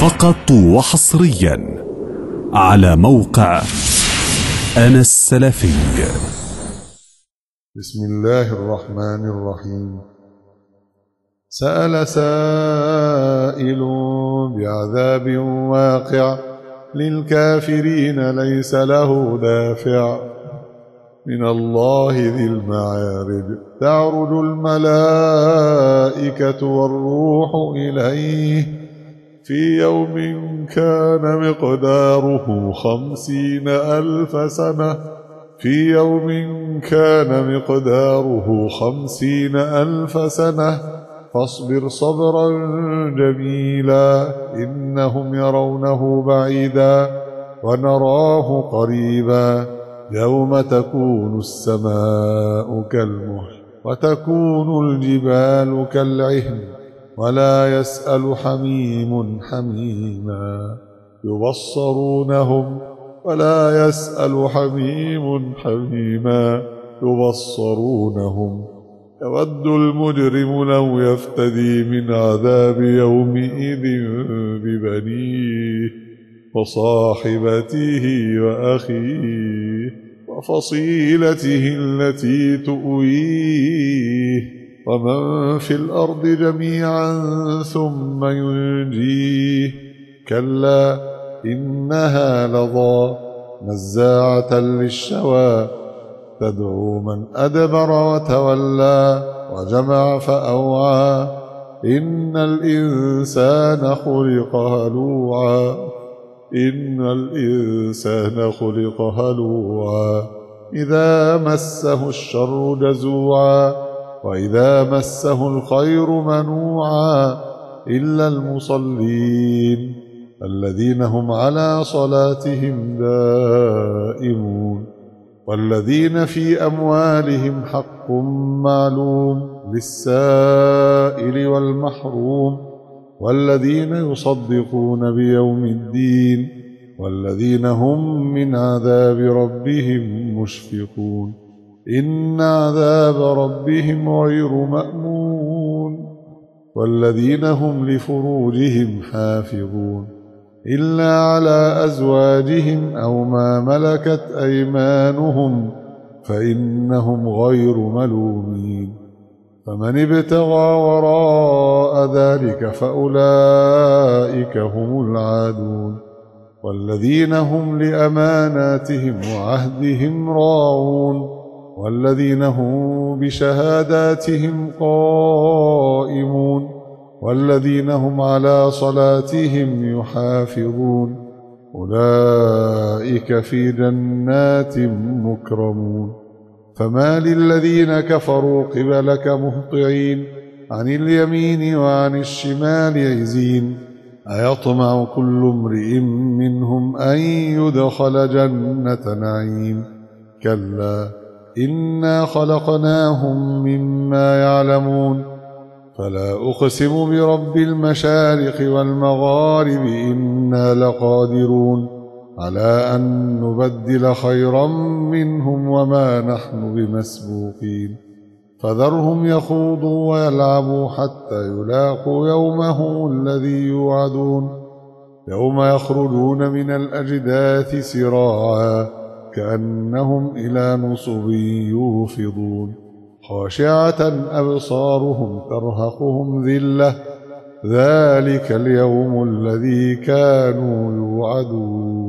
فقط وحصريا على موقع أنا السلفي. بسم الله الرحمن الرحيم. سأل سائل بعذاب واقع للكافرين ليس له دافع من الله ذي المعارج تعرج الملائكة والروح إليه في يوم كان مقداره 50,000 سنة في يوم كان مقداره 50,000 سنة فاصبر صبرا جميلا إنهم يرونه بعيدا ونراه قريبا يوم تكون السماء كالمهل وتكون الجبال كالعهن ولا يسأل حميم حميما يبصرونهم ولا يسأل حميم حميما يبصرونه يود المجرم لو يفتدي من عذاب يومئذ ببنيه وصاحبته وأخيه وفصيلته التي تؤويه ومن في الأرض جميعا ثم ينجيه كلا إنها لظى نزاعة للشوى تدعو من أدبر وتولى وجمع فأوعى إن الإنسان خلق هلوعا إن الإنسان خلق هلوعا إذا مسه الشر جزوعا وإذا مسه الخير منوعا إلا المصلين الذين هم على صلاتهم دائمون والذين في أموالهم حق معلوم للسائل والمحروم والذين يصدقون بيوم الدين والذين هم من عذاب ربهم مشفقون إن عذاب ربهم غير مأمون والذين هم لفروجهم حافظون إلا على أزواجهم أو ما ملكت أيمانهم فإنهم غير ملومين فمن ابتغى وراء ذلك فأولئك هم العادون والذين هم لأماناتهم وعهدهم راعون والذين هم بشهاداتهم قائمون والذين هم على صلاتهم يحافظون أولئك في جنات مكرمون فما للذين كفروا قبلك مهطعين عن اليمين وعن الشمال عزين أيطمع كل امرئ منهم أن يدخل جنة نعيم كلا إنا خلقناهم مما يعلمون فلا أقسم برب المشارق والمغارب إنا لقادرون على أن نبدل خيرا منهم وما نحن بمسبوقين فذرهم يخوضوا ويلعبوا حتى يلاقوا يومهم الذي يوعدون يوم يخرجون من الأجداث سراعا كأنهم إلى نصب يوفضون خاشعة أبصارهم ترهقهم ذلة ذلك اليوم الذي كانوا يوعدون.